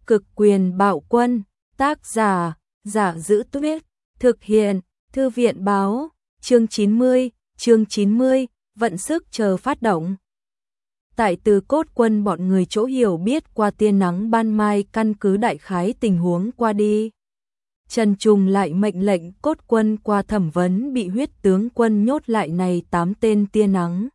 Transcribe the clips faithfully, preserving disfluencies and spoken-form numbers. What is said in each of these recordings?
Cực quyền bạo quân, tác giả, Giả Giữ Tuyết, thực hiện, Thư viện báo, chương chín mươi, chương chín mươi, vận sức chờ phát động. Tại Từ Cốt Quân bọn người chỗ hiểu biết qua tia nắng ban mai căn cứ đại khái tình huống qua đi. Trần Trùng lại mệnh lệnh Cốt Quân qua thẩm vấn bị huyết tướng quân nhốt lại này tám tên tia nắng.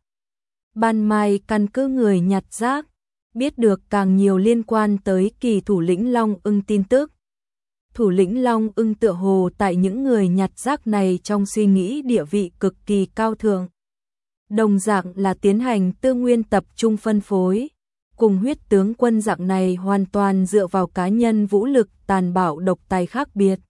Ban mai căn cứ người nhặt rác, biết được càng nhiều liên quan tới kỳ thủ lĩnh Long Ưng tin tức. Thủ lĩnh Long Ưng tựa hồ tại những người nhặt rác này trong suy nghĩ địa vị cực kỳ cao thượng. Đồng dạng là tiến hành tư nguyên tập trung phân phối, cùng huyết tướng quân dạng này hoàn toàn dựa vào cá nhân vũ lực tàn bạo độc tài khác biệt.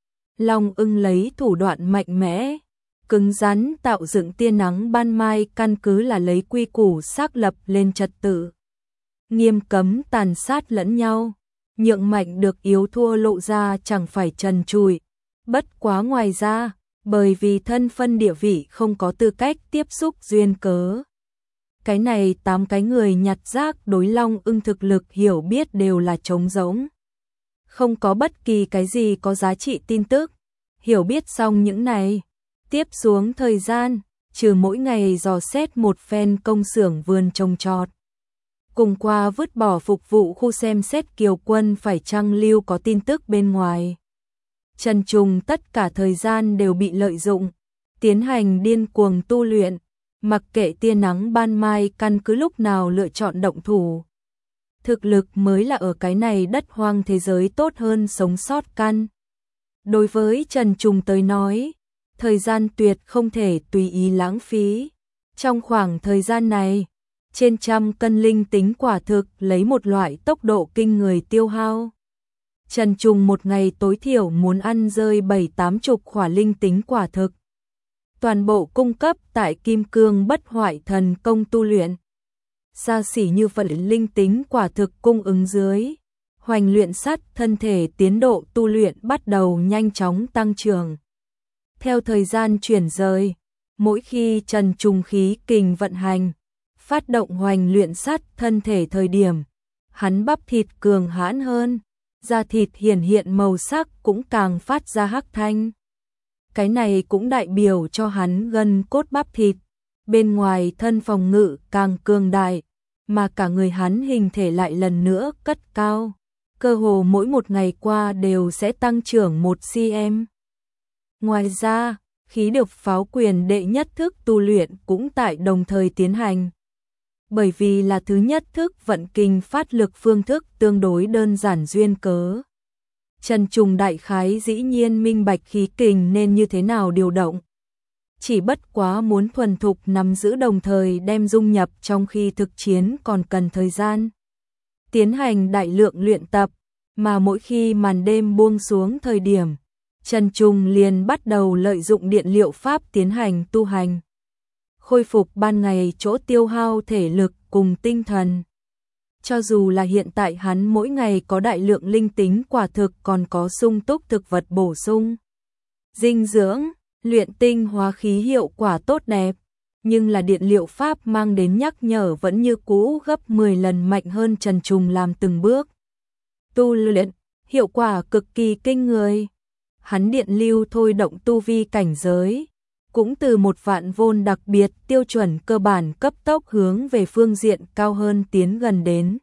Long Ưng lấy thủ đoạn mạnh mẽ, cứng rắn tạo dựng tia nắng ban mai căn cứ là lấy quy củ xác lập lên trật tự. Nghiêm cấm tàn sát lẫn nhau, nhượng mạnh được yếu thua lộ ra chẳng phải trần trụi. Bất quá ngoài ra, bởi vì thân phân địa vị không có tư cách tiếp xúc duyên cớ. Cái này tám cái người nhặt rác đối Long Ưng thực lực hiểu biết đều là trống rỗng. Không có bất kỳ cái gì có giá trị tin tức. Hiểu biết xong những này, tiếp xuống thời gian, trừ mỗi ngày dò xét một phen công xưởng vườn trồng trọt. Cùng qua vứt bỏ phục vụ khu xem xét Kiều Quân phải chăng lưu có tin tức bên ngoài. Trần Trùng tất cả thời gian đều bị lợi dụng, tiến hành điên cuồng tu luyện, mặc kệ tia nắng ban mai căn cứ lúc nào lựa chọn động thủ. Thực lực mới là ở cái này đất hoang thế giới tốt hơn sống sót căn. Đối với Trần Trùng tới nói, thời gian tuyệt không thể tùy ý lãng phí. Trong khoảng thời gian này, trên trăm cân linh tính quả thực lấy một loại tốc độ kinh người tiêu hao. Trần Trùng một ngày tối thiểu muốn ăn rơi bảy tám chục khỏa linh tính quả thực. Toàn bộ cung cấp tại Kim Cương Bất Hoại Thần Công tu luyện. Xa xỉ như vậy linh tính quả thực cung ứng dưới. Hoành luyện sắt thân thể tiến độ tu luyện bắt đầu nhanh chóng tăng trưởng. Theo thời gian chuyển rời, mỗi khi Trần Trùng khí kình vận hành, phát động hoành luyện sắt thân thể thời điểm, hắn bắp thịt cường hãn hơn, da thịt hiển hiện màu sắc cũng càng phát ra hắc thanh. Cái này cũng đại biểu cho hắn gân cốt bắp thịt, bên ngoài thân phòng ngự càng cường đại, mà cả người hắn hình thể lại lần nữa cất cao. Cơ hồ mỗi một ngày qua đều sẽ tăng trưởng một xăng-ti-mét. Ngoài ra, khí độc pháo quyền đệ nhất thức tu luyện cũng tại đồng thời tiến hành. Bởi vì là thứ nhất thức vận kinh phát lực phương thức tương đối đơn giản duyên cớ. Trần Trùng đại khái dĩ nhiên minh bạch khí kình nên như thế nào điều động. Chỉ bất quá muốn thuần thục nắm giữ đồng thời đem dung nhập trong khi thực chiến còn cần thời gian. Tiến hành đại lượng luyện tập, mà mỗi khi màn đêm buông xuống thời điểm, Trần Trùng liền bắt đầu lợi dụng điện liệu pháp tiến hành tu hành. Khôi phục ban ngày chỗ tiêu hao thể lực cùng tinh thần. Cho dù là hiện tại hắn mỗi ngày có đại lượng linh tính quả thực còn có sung túc thực vật bổ sung. Dinh dưỡng, luyện tinh hóa khí hiệu quả tốt đẹp, nhưng là điện liệu pháp mang đến nhắc nhở vẫn như cũ gấp mười lần mạnh hơn Trần Trùng làm từng bước. Tu luyện, hiệu quả cực kỳ kinh người. Hắn điện lưu thôi động tu vi cảnh giới, cũng từ một vạn vôn đặc biệt tiêu chuẩn cơ bản cấp tốc hướng về phương diện cao hơn tiến gần đến.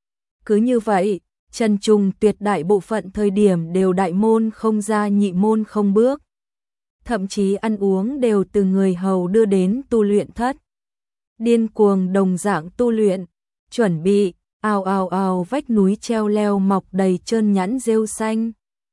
Cứ như vậy, Trần Trùng tuyệt đại bộ phận thời điểm đều đại môn không ra nhị môn không bước. Thậm chí ăn uống đều từ người hầu đưa đến tu luyện thất. Điên cuồng đồng dạng tu luyện, chuẩn bị, ào ào ào vách núi treo leo mọc đầy trơn nhẵn rêu xanh.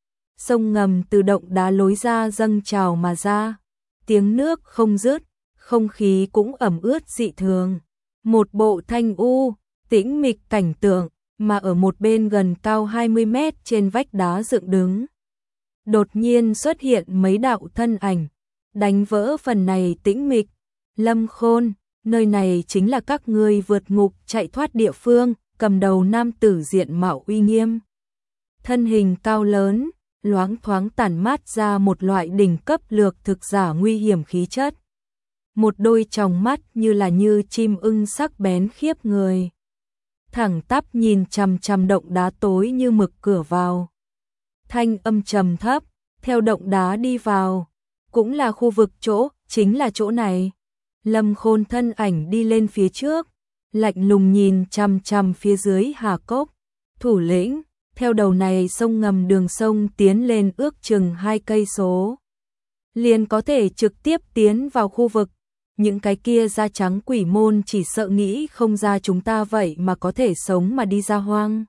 Sông ngầm từ động đá lối ra dâng trào mà ra, tiếng nước không dứt, không khí cũng ẩm ướt dị thường. Một bộ thanh u, tĩnh mịch cảnh tượng, mà ở một bên gần cao hai mươi mét trên vách đá dựng đứng. Đột nhiên xuất hiện mấy đạo thân ảnh, đánh vỡ phần này tĩnh mịch. Lâm Khôn, nơi này chính là các ngươi vượt ngục chạy thoát địa phương, cầm đầu nam tử diện mạo uy nghiêm. Thân hình cao lớn, loáng thoáng tản mát ra một loại đỉnh cấp lược thực giả nguy hiểm khí chất. Một đôi tròng mắt như là như chim ưng sắc bén khiếp người. thẳng tắp nhìn chằm chằm động đá tối như mực cửa vào. Thanh âm trầm thấp, theo động đá đi vào, cũng là khu vực chỗ, chính là chỗ này. Lâm Khôn thân ảnh đi lên phía trước, lạnh lùng nhìn chằm chằm phía dưới hà cốc. Thủ lĩnh, theo đầu này sông ngầm đường sông tiến lên ước chừng hai cây số. Liền có thể trực tiếp tiến vào khu vực. Những cái kia da trắng quỷ môn chỉ sợ nghĩ không ra chúng ta vậy mà có thể sống mà đi ra hoang.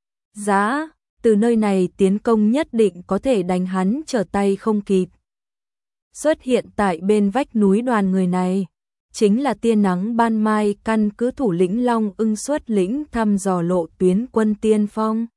Giá, từ nơi này tiến công nhất định có thể đánh hắn trở tay không kịp. Xuất hiện tại bên vách núi đoàn người này, chính là tia nắng ban mai căn cứ thủ lĩnh Long Ưng xuất lĩnh thăm dò lộ tuyến quân tiên phong.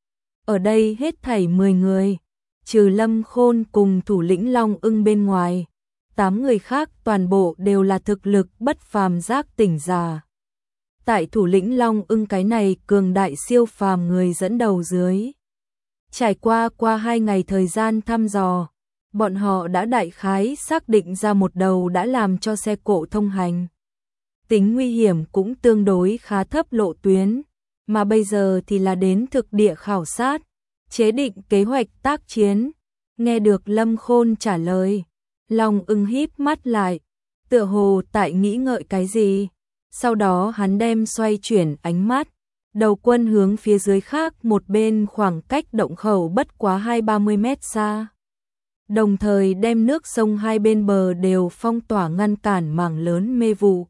Ở đây hết thảy mười người, trừ Lâm Khôn cùng thủ lĩnh Long Ưng bên ngoài, tám người khác toàn bộ đều là thực lực bất phàm giác tỉnh giả. Tại thủ lĩnh Long Ưng cái này cường đại siêu phàm người dẫn đầu dưới. Trải qua qua hai ngày thời gian thăm dò, bọn họ đã đại khái xác định ra một đầu đã làm cho xe cộ thông hành. Tính nguy hiểm cũng tương đối khá thấp lộ tuyến, mà bây giờ thì là đến thực địa khảo sát, chế định kế hoạch tác chiến. Nghe được Lâm Khôn trả lời, Long Ưng híp mắt lại, tựa hồ tại nghĩ ngợi cái gì. Sau đó hắn đem xoay chuyển ánh mắt, đầu quân hướng phía dưới khác một bên khoảng cách động khẩu bất quá hai ba mươi mét xa. Đồng thời đem nước sông hai bên bờ đều phong tỏa ngăn cản mảng lớn mê vụ.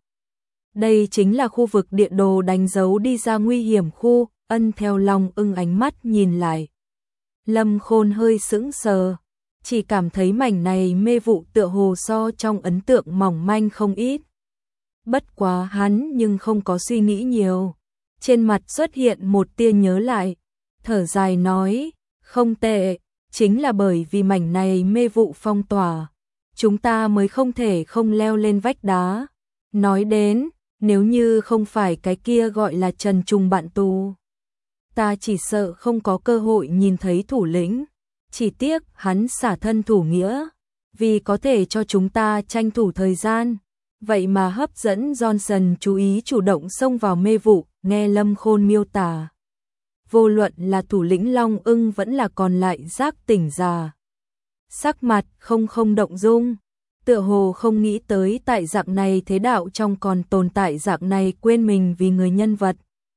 Đây chính là khu vực địa đồ đánh dấu đi ra nguy hiểm khu. Ân theo Long Ưng ánh mắt nhìn lại, Lâm Khôn hơi sững sờ, chỉ cảm thấy mảnh này mê vụ tựa hồ so trong ấn tượng mỏng manh không ít. Bất quá hắn nhưng không có suy nghĩ nhiều, trên mặt xuất hiện một tia nhớ lại, thở dài nói, không tệ, chính là bởi vì mảnh này mê vụ phong tỏa, chúng ta mới không thể không leo lên vách đá. Nói đến, nếu như không phải cái kia gọi là Trần Trùng bạn tù, ta chỉ sợ không có cơ hội nhìn thấy thủ lĩnh. Chỉ tiếc hắn xả thân thủ nghĩa, vì có thể cho chúng ta tranh thủ thời gian, vậy mà hấp dẫn Johnson chú ý chủ động xông vào mê vụ. Nghe Lâm Khôn miêu tả, vô luận là thủ lĩnh Long Ưng vẫn là còn lại giác tỉnh giả, sắc mặt không không động dung, tựa hồ không nghĩ tới tại dạng này thế đạo trong còn tồn tại dạng này quên mình vì người nhân vật.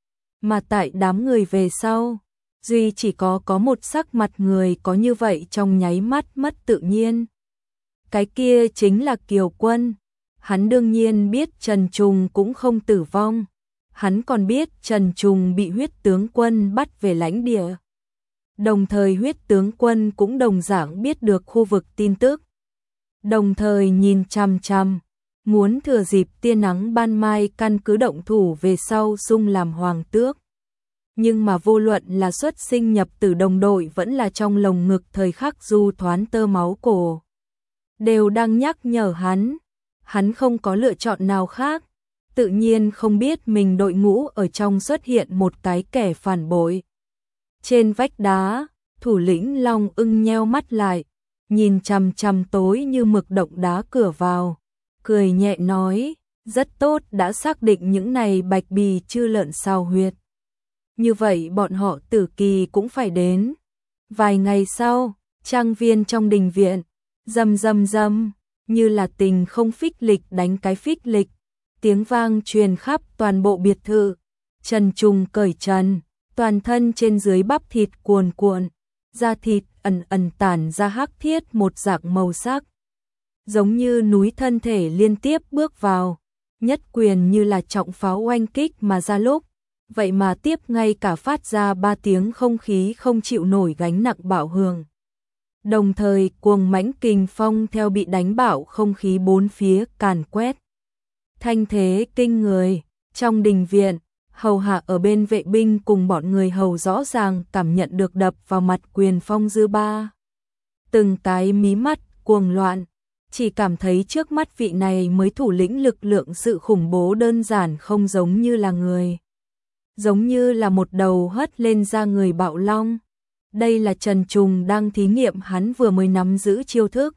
Mà tại đám người về sau, duy chỉ có có một sắc mặt người có như vậy trong nháy mắt mất tự nhiên. Cái kia chính là Kiều Quân. Hắn đương nhiên biết Trần Trùng cũng không tử vong. Hắn còn biết Trần Trùng bị huyết tướng quân bắt về lãnh địa. Đồng thời huyết tướng quân cũng đồng dạng biết được khu vực tin tức. Đồng thời nhìn chằm chằm, muốn thừa dịp tia nắng ban mai căn cứ động thủ về sau xung làm hoàng tước. Nhưng mà vô luận là xuất sinh nhập tử đồng đội vẫn là trong lồng ngực thời khắc du thoán tơ máu cổ, đều đang nhắc nhở hắn, hắn không có lựa chọn nào khác, tự nhiên không biết mình đội ngũ ở trong xuất hiện một cái kẻ phản bội. Trên vách đá, thủ lĩnh Long Ưng nheo mắt lại, nhìn chằm chằm tối như mực động đá cửa vào, cười nhẹ nói, rất tốt, đã xác định những này bạch bì chư lợn sao huyệt. Như vậy bọn họ tử kỳ cũng phải đến. Vài ngày sau, trang viên trong đình viện, rầm rầm rầm, như là tình không phích lịch đánh cái phích lịch, tiếng vang truyền khắp toàn bộ biệt thự. Trần Trùng cởi trần, toàn thân trên dưới bắp thịt cuồn cuộn, da thịt ẩn ẩn tản ra hắc thiết một dạng màu sắc, giống như núi thân thể liên tiếp bước vào, nhất quyền như là trọng pháo oanh kích mà ra lúc, vậy mà tiếp ngay cả phát ra ba tiếng không khí không chịu nổi gánh nặng bạo hưởng. Đồng thời cuồng mãnh kình phong theo bị đánh bạo không khí bốn phía càn quét. Thanh thế kinh người, trong đình viện, hầu hạ ở bên vệ binh cùng bọn người hầu rõ ràng cảm nhận được đập vào mặt quyền phong dư ba. Từng cái mí mắt cuồng loạn, chỉ cảm thấy trước mắt vị này mới thủ lĩnh lực lượng sự khủng bố đơn giản không giống như là người. Giống như là một đầu hất lên ra người bạo long. Đây là Trần Trùng đang thí nghiệm hắn vừa mới nắm giữ chiêu thức.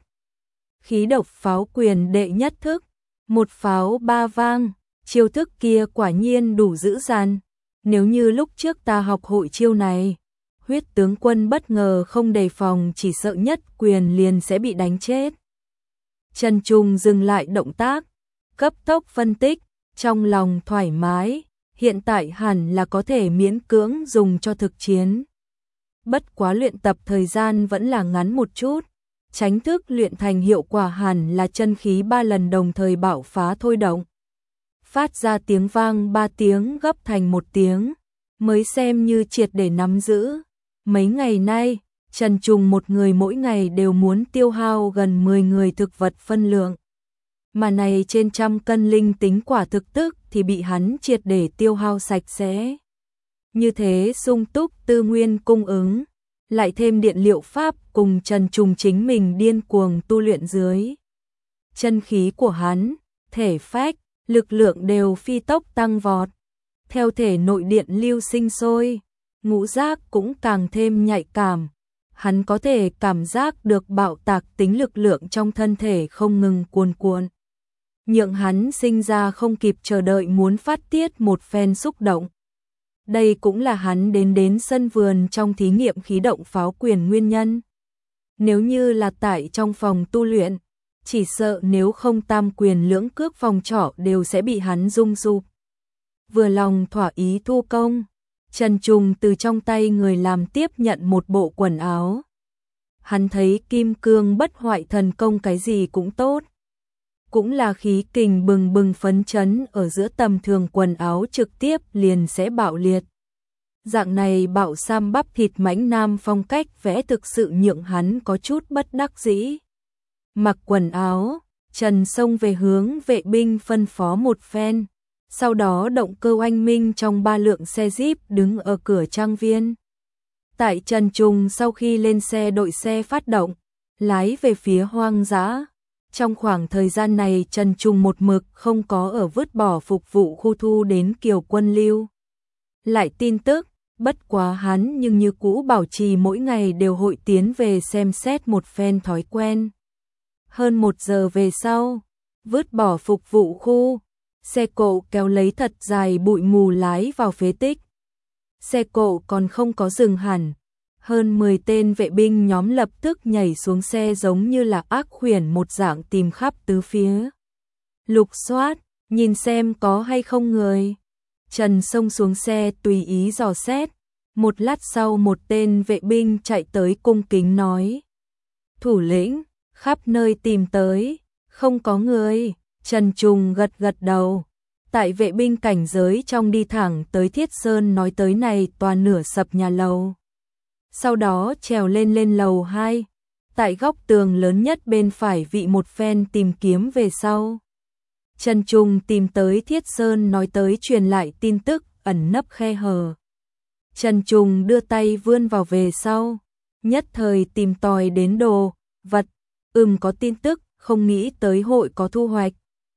Khí độc pháo quyền đệ nhất thức, một pháo ba vang, chiêu thức kia quả nhiên đủ dữ dằn. Nếu như lúc trước ta học hội chiêu này, Huyết tướng quân bất ngờ không đề phòng chỉ sợ nhất quyền liền sẽ bị đánh chết. Trần Trung dừng lại động tác, cấp tốc phân tích, trong lòng thoải mái, hiện tại hẳn là có thể miễn cưỡng dùng cho thực chiến. Bất quá luyện tập thời gian vẫn là ngắn một chút, tránh thức luyện thành hiệu quả hẳn là chân khí ba lần đồng thời bạo phá thôi động. Phát ra tiếng vang ba tiếng gấp thành một tiếng, mới xem như triệt để nắm giữ. Mấy ngày nay, Trần Trùng một người mỗi ngày đều muốn tiêu hao gần mười người thực vật phân lượng. Mà này trên trăm cân linh tính quả thực tức thì bị hắn triệt để tiêu hao sạch sẽ. Như thế sung túc tư nguyên cung ứng, lại thêm điện liệu pháp cùng Trần Trùng chính mình điên cuồng tu luyện dưới. Chân khí của hắn, thể phách, lực lượng đều phi tốc tăng vọt. Theo thể nội điện lưu sinh sôi, ngũ giác cũng càng thêm nhạy cảm. Hắn có thể cảm giác được bạo tạc tính lực lượng trong thân thể không ngừng cuồn cuộn. Nhượng hắn sinh ra không kịp chờ đợi muốn phát tiết một phen xúc động. Đây cũng là hắn đến đến sân vườn trong thí nghiệm khí động pháo quyền nguyên nhân. Nếu như là tại trong phòng tu luyện, chỉ sợ nếu không tam quyền lưỡng cước phòng trọ đều sẽ bị hắn rung rụp. Vừa lòng thỏa ý thu công, Trần Trùng từ trong tay người làm tiếp nhận một bộ quần áo. Hắn thấy kim cương bất hoại thần công cái gì cũng tốt. Cũng là khí kình bừng bừng phấn chấn ở giữa tầm thường quần áo trực tiếp liền sẽ bạo liệt. Dạng này bạo sam bắp thịt mãnh nam phong cách vẽ thực sự nhượng hắn có chút bất đắc dĩ. Mặc quần áo, Trần xông về hướng vệ binh phân phó một phen. Sau đó động cơ oanh minh trong ba lượng xe Jeep đứng ở cửa trang viên. Tại Trần Trùng sau khi lên xe đội xe phát động, lái về phía hoang dã. Trong khoảng thời gian này Trần Trùng một mực không có ở vứt bỏ phục vụ khu thu đến Kiều Quân lưu. Lại tin tức, bất quá hắn nhưng như cũ bảo trì mỗi ngày đều hội tiến về xem xét một phen thói quen. Hơn một giờ về sau, vứt bỏ phục vụ khu, xe cộ kéo lấy thật dài bụi mù lái vào phế tích. Xe cộ còn không có dừng hẳn. Hơn mười tên vệ binh nhóm lập tức nhảy xuống xe giống như là ác khuyển một dạng tìm khắp tứ phía. Lục soát, nhìn xem có hay không người. Trần xông xuống xe tùy ý dò xét. Một lát sau một tên vệ binh chạy tới cung kính nói. Thủ lĩnh, khắp nơi tìm tới, không có người. Trần Trùng gật gật đầu. Tại vệ binh cảnh giới trong đi thẳng tới Thiết Sơn nói tới này toàn nửa sập nhà lầu. Sau đó trèo lên lên lầu hai, tại góc tường lớn nhất bên phải vị một phen tìm kiếm về sau. Trần Trùng tìm tới Thiết Sơn nói tới truyền lại tin tức ẩn nấp khe hở. Trần Trùng đưa tay vươn vào về sau, nhất thời tìm tòi đến đồ, vật, ừm có tin tức, không nghĩ tới hội có thu hoạch.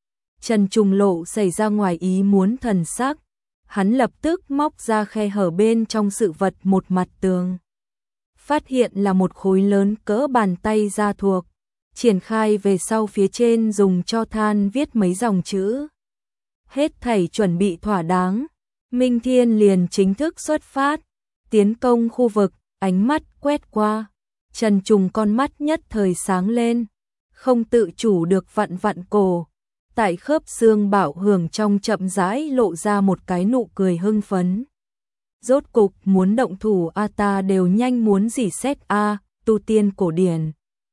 Trần Trùng lộ xảy ra ngoài ý muốn thần sắc, hắn lập tức móc ra khe hở bên trong sự vật một mặt tường. Phát hiện là một khối lớn cỡ bàn tay da thuộc, triển khai về sau phía trên dùng cho than viết mấy dòng chữ. Hết thảy chuẩn bị thỏa đáng, Minh Thiên liền chính thức xuất phát, tiến công khu vực, ánh mắt quét qua. Trần Trùng con mắt nhất thời sáng lên, không tự chủ được vặn vặn cổ. Tại khớp xương bảo hưởng trong chậm rãi lộ ra một cái nụ cười hưng phấn. Rốt cục muốn động thủ a ta đều nhanh muốn dỉ xét a, tu tiên cổ điển.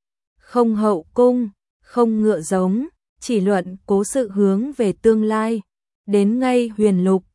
Không hậu cung, không ngựa giống, chỉ luận cố sự hướng về tương lai. Đến ngay huyền lục,